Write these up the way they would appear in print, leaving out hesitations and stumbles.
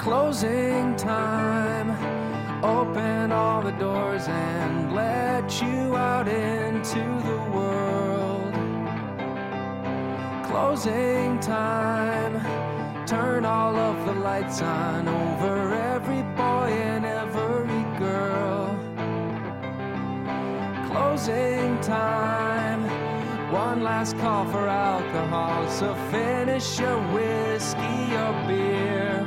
Closing time. Open all the doors and let you out into the world. Closing time. Turn all of the lights on over every boy and every girl. Closing time. One last call for alcohol, so finish your whiskey or beer.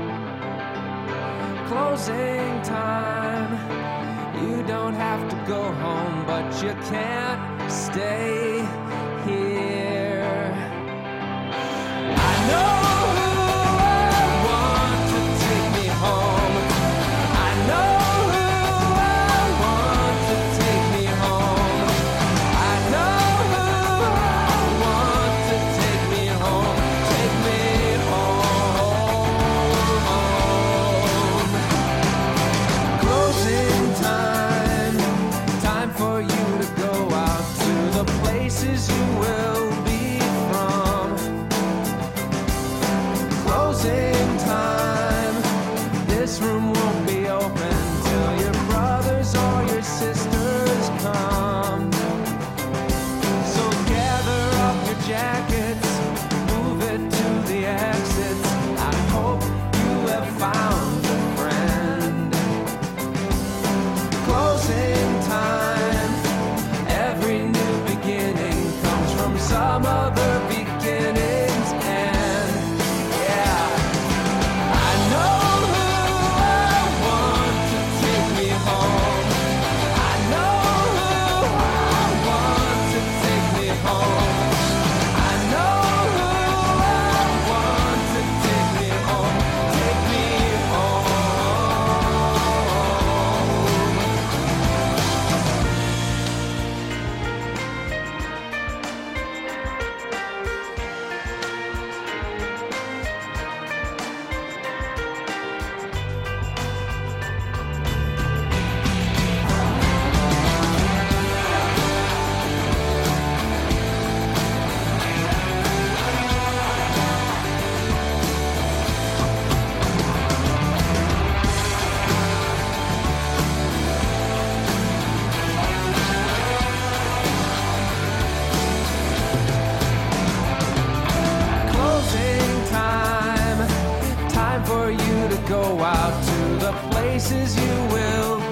Closing time. You don't have to go home, but you can't stay here. I know who I want to take me home. I know who I want to take me home. I know who I want to take me home. Take me home. Closing time. Time for you to go out to the places you will be from. Closing time. This room won't be open till your brothers or your sisters come. So gather up your jackets, move it to the exits. I hope you have found a friend. Closing time. Every new beginning comes from some other beginning's end. Yeah. I know who I want to take me home. I know who I want to take me home. I know who I want to take me home. Take me home. Closing time. Time for you to go out to the places you will